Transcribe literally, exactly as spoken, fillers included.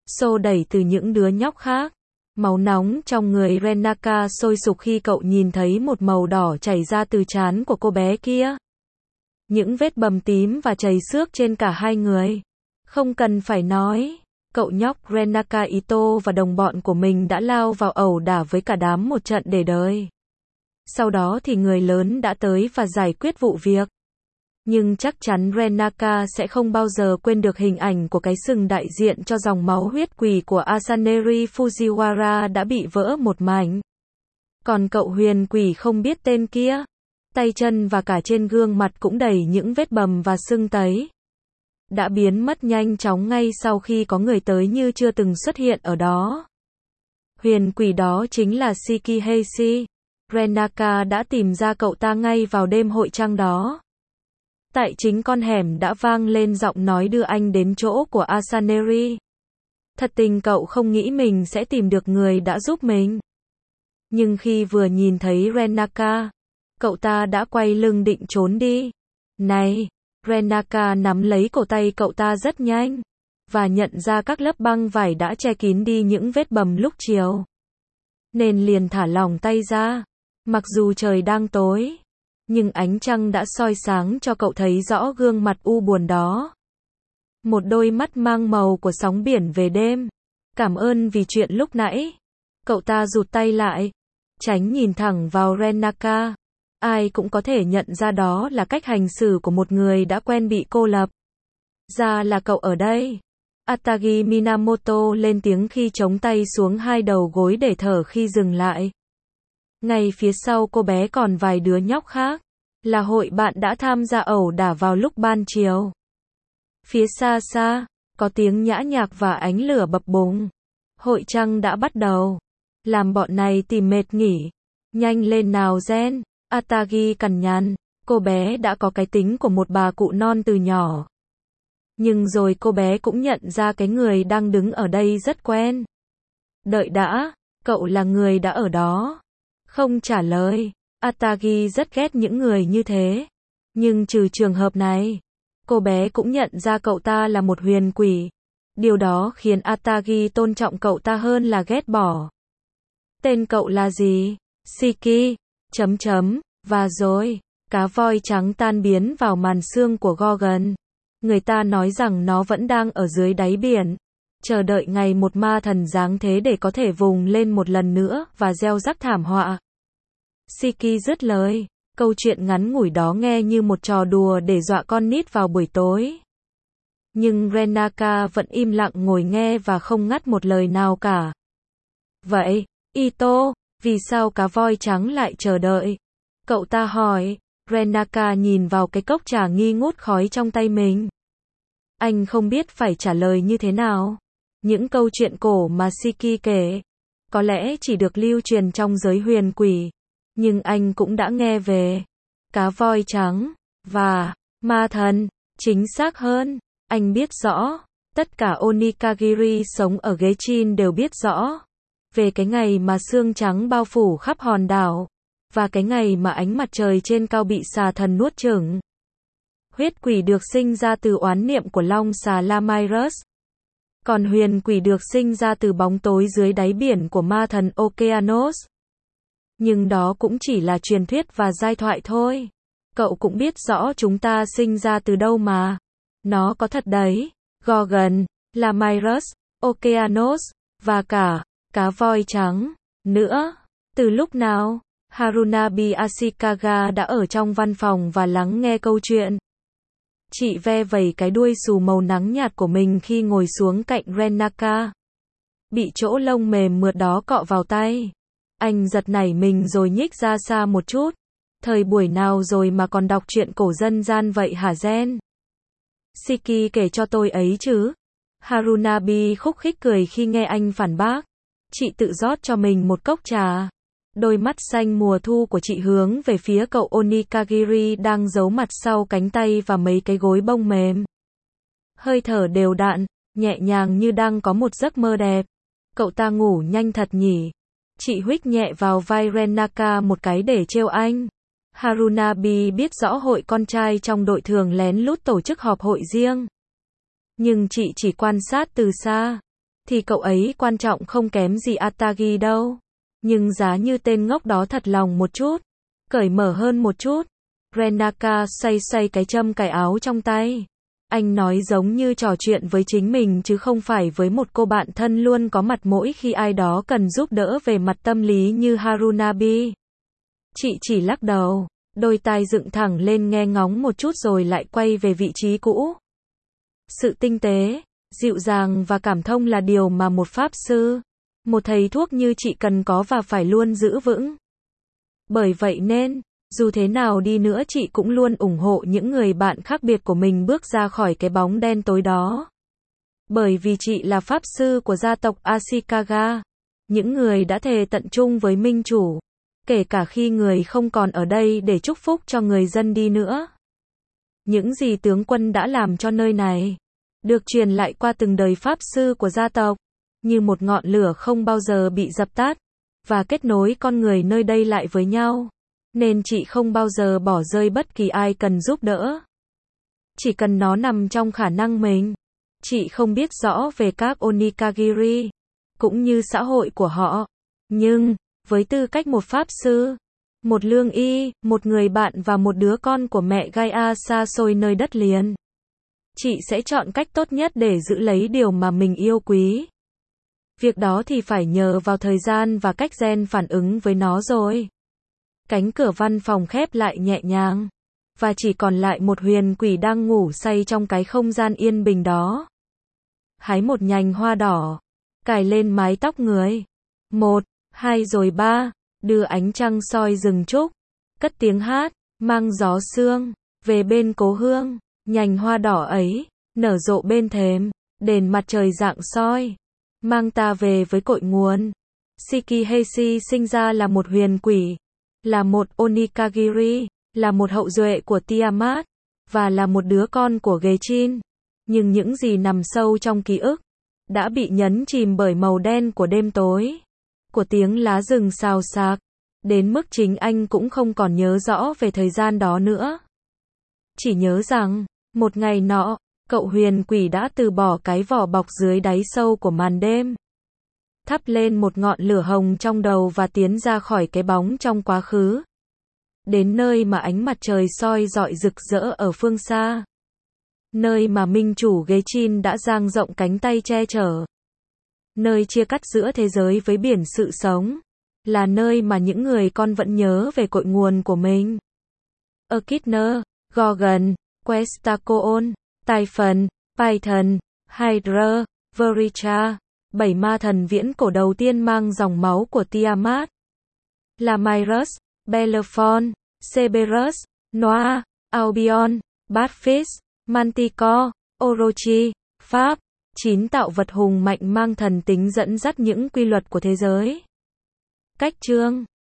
xô đẩy từ những đứa nhóc khác. Máu nóng trong người Renaka sôi sục khi cậu nhìn thấy một màu đỏ chảy ra từ trán của cô bé kia. Những vết bầm tím và chảy xước trên cả hai người. Không cần phải nói, cậu nhóc Renaka Ito và đồng bọn của mình đã lao vào ẩu đả với cả đám một trận để đời. Sau đó thì người lớn đã tới và giải quyết vụ việc. Nhưng chắc chắn Renaka sẽ không bao giờ quên được hình ảnh của cái sừng đại diện cho dòng máu huyết quỷ của Asaneri Fujiwara đã bị vỡ một mảnh. Còn cậu huyền quỷ không biết tên kia, tay chân và cả trên gương mặt cũng đầy những vết bầm và sưng tấy. Đã biến mất nhanh chóng ngay sau khi có người tới như chưa từng xuất hiện ở đó. Huyền quỷ đó chính là Shiki Heishi. Renaka đã tìm ra cậu ta ngay vào đêm hội trăng đó. Tại chính con hẻm đã vang lên giọng nói đưa anh đến chỗ của Asaneri. Thật tình cậu không nghĩ mình sẽ tìm được người đã giúp mình. Nhưng khi vừa nhìn thấy Renaka, cậu ta đã quay lưng định trốn đi. Này! Renaka nắm lấy cổ tay cậu ta rất nhanh, và nhận ra các lớp băng vải đã che kín đi những vết bầm lúc chiều. Nên liền thả lỏng tay ra. Mặc dù trời đang tối, nhưng ánh trăng đã soi sáng cho cậu thấy rõ gương mặt u buồn đó. Một đôi mắt mang màu của sóng biển về đêm. Cảm ơn vì chuyện lúc nãy. Cậu ta rụt tay lại, tránh nhìn thẳng vào Renaka. Ai cũng có thể nhận ra đó là cách hành xử của một người đã quen bị cô lập. Ra là cậu ở đây. Atagi Minamoto lên tiếng khi chống tay xuống hai đầu gối để thở khi dừng lại. Ngay phía sau cô bé còn vài đứa nhóc khác. Là hội bạn đã tham gia ẩu đả vào lúc ban chiều. Phía xa xa, có tiếng nhã nhạc và ánh lửa bập bùng. Hội trăng đã bắt đầu. Làm bọn này tìm mệt nghỉ. Nhanh lên nào Gen. Atagi cằn nhằn. Cô bé đã có cái tính của một bà cụ non từ nhỏ. Nhưng rồi cô bé cũng nhận ra cái người đang đứng ở đây rất quen. Đợi đã, cậu là người đã ở đó. Không trả lời. Atagi rất ghét những người như thế. Nhưng trừ trường hợp này, cô bé cũng nhận ra cậu ta là một huyền quỷ. Điều đó khiến Atagi tôn trọng cậu ta hơn là ghét bỏ. Tên cậu là gì? Shiki. Chấm chấm. Và rồi, cá voi trắng tan biến vào màn sương của Gorgon. Người ta nói rằng nó vẫn đang ở dưới đáy biển, chờ đợi ngày một ma thần giáng thế để có thể vùng lên một lần nữa và gieo rắc thảm họa. Shiki dứt lời. Câu chuyện ngắn ngủi đó nghe như một trò đùa để dọa con nít vào buổi tối. Nhưng Renaka vẫn im lặng ngồi nghe và không ngắt một lời nào cả. Vậy, Ito, vì sao cá voi trắng lại chờ đợi? Cậu ta hỏi. Renaka nhìn vào cái cốc trà nghi ngút khói trong tay mình. Anh không biết phải trả lời như thế nào. Những câu chuyện cổ mà Shiki kể, có lẽ chỉ được lưu truyền trong giới huyền quỷ. Nhưng anh cũng đã nghe về cá voi trắng và ma thần. Chính xác hơn, anh biết rõ, tất cả Onikagiri sống ở Geichin đều biết rõ về cái ngày mà sương trắng bao phủ khắp hòn đảo, và cái ngày mà ánh mặt trời trên cao bị xà thần nuốt chửng. Huyết quỷ được sinh ra từ oán niệm của long xà Lamyrus. Còn huyền quỷ được sinh ra từ bóng tối dưới đáy biển của ma thần Okeanos. Nhưng đó cũng chỉ là truyền thuyết và giai thoại thôi. Cậu cũng biết rõ chúng ta sinh ra từ đâu mà. Nó có thật đấy. Gorgon, Lamyrus, Okeanos, và cả cá voi trắng nữa. Từ lúc nào? Harunabi Ashikaga đã ở trong văn phòng và lắng nghe câu chuyện. Chị ve vẩy cái đuôi xù màu nắng nhạt của mình khi ngồi xuống cạnh Renaka. Bị chỗ lông mềm mượt đó cọ vào tay. Anh giật nảy mình rồi nhích ra xa một chút. Thời buổi nào rồi mà còn đọc truyện cổ dân gian vậy hả Gen? Shiki kể cho tôi ấy chứ. Harunabi khúc khích cười khi nghe anh phản bác. Chị tự rót cho mình một cốc trà. Đôi mắt xanh mùa thu của chị hướng về phía cậu Onikagiri đang giấu mặt sau cánh tay và mấy cái gối bông mềm. Hơi thở đều đặn, nhẹ nhàng như đang có một giấc mơ đẹp. Cậu ta ngủ nhanh thật nhỉ. Chị huých nhẹ vào vai Renaka một cái để trêu anh. Harunabi biết rõ hội con trai trong đội thường lén lút tổ chức họp hội riêng. Nhưng chị chỉ quan sát từ xa. thì cậu ấy quan trọng không kém gì Atagi đâu. Nhưng giá như tên ngốc đó thật lòng một chút, cởi mở hơn một chút. Renaka xoay xoay cái châm cài áo trong tay. Anh nói giống như trò chuyện với chính mình chứ không phải với một cô bạn thân luôn có mặt mỗi khi ai đó cần giúp đỡ về mặt tâm lý như Harunabi. Chị chỉ lắc đầu, đôi tai dựng thẳng lên nghe ngóng một chút rồi lại quay về vị trí cũ. Sự tinh tế, dịu dàng và cảm thông là điều mà một pháp sư, một thầy thuốc như chị cần có và phải luôn giữ vững. Bởi vậy nên, dù thế nào đi nữa chị cũng luôn ủng hộ những người bạn khác biệt của mình bước ra khỏi cái bóng đen tối đó. Bởi vì chị là pháp sư của gia tộc Ashikaga, những người đã thề tận chung với minh chủ, kể cả khi người không còn ở đây để chúc phúc cho người dân đi nữa. Những gì tướng quân đã làm cho nơi này, được truyền lại qua từng đời pháp sư của gia tộc, như một ngọn lửa không bao giờ bị dập tắt, và kết nối con người nơi đây lại với nhau. Nên chị không bao giờ bỏ rơi bất kỳ ai cần giúp đỡ. Chỉ cần nó nằm trong khả năng mình. Chị không biết rõ về các Onikagiri, cũng như xã hội của họ. Nhưng, với tư cách một pháp sư, một lương y, một người bạn và một đứa con của mẹ Gaia xa xôi nơi đất liền, chị sẽ chọn cách tốt nhất để giữ lấy điều mà mình yêu quý. Việc đó thì phải nhờ vào thời gian và cách gen phản ứng với nó rồi. Cánh cửa văn phòng khép lại nhẹ nhàng, và chỉ còn lại một huyền quỷ đang ngủ say trong cái không gian yên bình đó. Hái một nhành hoa đỏ, cài lên mái tóc người. Một, hai rồi ba, đưa ánh trăng soi rừng trúc, cất tiếng hát, mang gió sương, về bên cố hương. Nhành hoa đỏ ấy, nở rộ bên thềm, đền mặt trời rạng soi, mang ta về với cội nguồn. Shikihashi sinh ra là một huyền quỷ, là một Onikagiri, là một hậu duệ của Tiamat, và là một đứa con của Gechin. Nhưng những gì nằm sâu trong ký ức, đã bị nhấn chìm bởi màu đen của đêm tối, của tiếng lá rừng xào xạc, đến mức chính anh cũng không còn nhớ rõ về thời gian đó nữa. Chỉ nhớ rằng, một ngày nọ, cậu huyền quỷ đã từ bỏ cái vỏ bọc dưới đáy sâu của màn đêm, thắp lên một ngọn lửa hồng trong đầu và tiến ra khỏi cái bóng trong quá khứ. Đến nơi mà ánh mặt trời soi rọi rực rỡ ở phương xa. Nơi mà minh chủ Gechin đã dang rộng cánh tay che chở. Nơi chia cắt giữa thế giới với biển sự sống. Là nơi mà những người con vẫn nhớ về cội nguồn của mình. Echidna, Gorgon, Quetzalcoatl, Typhon, Python, Hydra, Vericha, bảy ma thần viễn cổ đầu tiên mang dòng máu của Tiamat. Là Myrus, Bellerophon, Cerberus, Noah, Albion, Batfish, Manticore, Orochi, Pháp, chín tạo vật hùng mạnh mang thần tính dẫn dắt những quy luật của thế giới. Cách chương